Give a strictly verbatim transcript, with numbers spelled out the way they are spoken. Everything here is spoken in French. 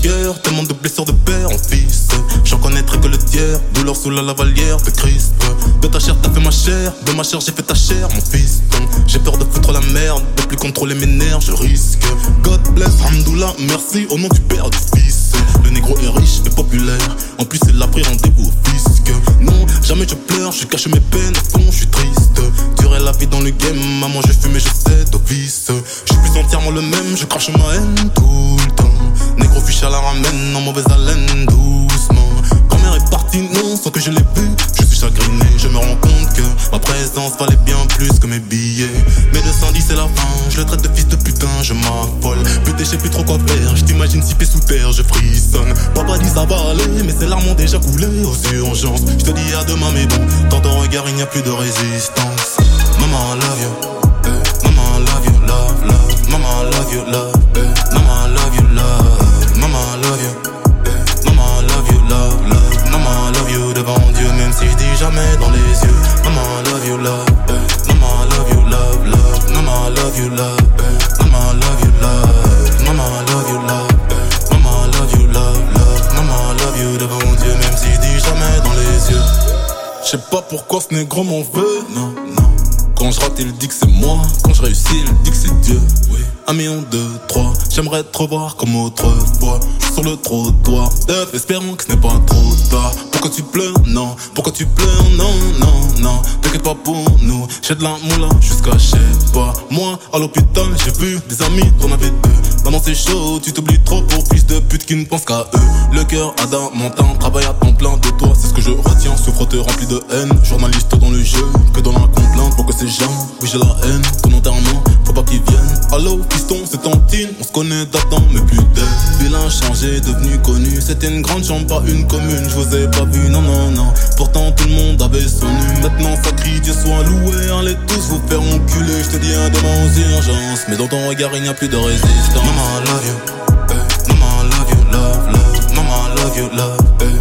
cœur, tellement de blessures de père en fils. J'en connaîtrai que le tiers, douleur sous la lavalière de Christ. De ta chair t'as fait ma chair, de ma chair j'ai fait ta chair mon fils. J'ai peur de foutre la merde, de plus contrôler mes nerfs, je risque. God bless, Hamdoullah, merci au nom du père du fils. Le négro est riche et populaire, en plus il a pris rendez-vous au fisc. Non, jamais je pleure, je cache mes peines, au fond je suis triste. Durer la vie dans le game, maman j'ai fumé, je cède au vice. Je suis plus entièrement le même, je crache ma haine tout le temps. Négro fiche à la ramène, en mauvaise haleine, doucement. Grand-mère est partie, non, sans que je l'ai vu. Je suis chagriné, je me rends compte que ma présence valait bien plus que mes billets. Mais deux cent dix c'est la fin, je le traite de fils de putain, je m'affole. Putain, je sais plus trop quoi faire, je t'imagine six pieds sous terre, je frissonne. Papa dit ça va aller, mais ses larmes ont déjà coulé aux urgences. Je te dis à demain, mais bon, dans ton regard il n'y a plus de résistance. Maman, I love you, eh. Maman, I love you, love, love. Maman, I love you, love, eh. Maman, I love you, love. Maman, I love you, eh. Maman, I love you, love, love. Maman, I love you devant Dieu, même si je dis jamais dans les yeux. Maman, I love you, love, eh. Maman, I love you, love, love. Maman, I love you, love, eh. Maman, I love you, love. Maman, I love you, love, eh. Maman, I love you, love, love. Maman, I love you devant Dieu, même si je dis jamais dans les yeux. Je sais pas pourquoi ce négro m'en veut, non, non. Quand je rate, il dit que c'est moi. Quand je réussis, il dit que c'est Dieu. Oui. Un million, deux, trois. J'aimerais te revoir comme autrefois. Je suis sur le trottoir. Neuf, espérons que ce n'est pas trop tard. Pourquoi tu pleures? Non. Pourquoi tu pleures? Non, non, non. T'inquiète pas pour nous. J'ai de la moula jusqu'à je sais pas. Moi, à l'hôpital, j'ai vu des amis, t'en avais deux. Maman, c'est chaud, tu t'oublies trop pour fils de pute qui ne pense qu'à eux. Le cœur adamantin, travaille à temps plein de toi. C'est ce que je retiens, souffre-te rempli de haine. Journaliste dans le jeu, que dans la complainte. Pour que ces gens, oui j'ai la haine. Ton enterrement, faut pas qu'ils viennent. Allô, fiston, c'est Tantine. On se connaît d'avant, mais plus d'elle. Bilan changé, devenu connu. C'était une grande chambre, pas une commune. Je vous ai pas vu, non, non, non. Pourtant tout le monde avait son nu. Maintenant ça crie, Dieu soit loué. Allez tous vous faire enculer. Je te dis un demain aux urgences. Mais dans ton regard, il n'y a plus de résistance. Maman, I love you, eh. Maman, I love you, love, love. Maman, I love you, love, eh.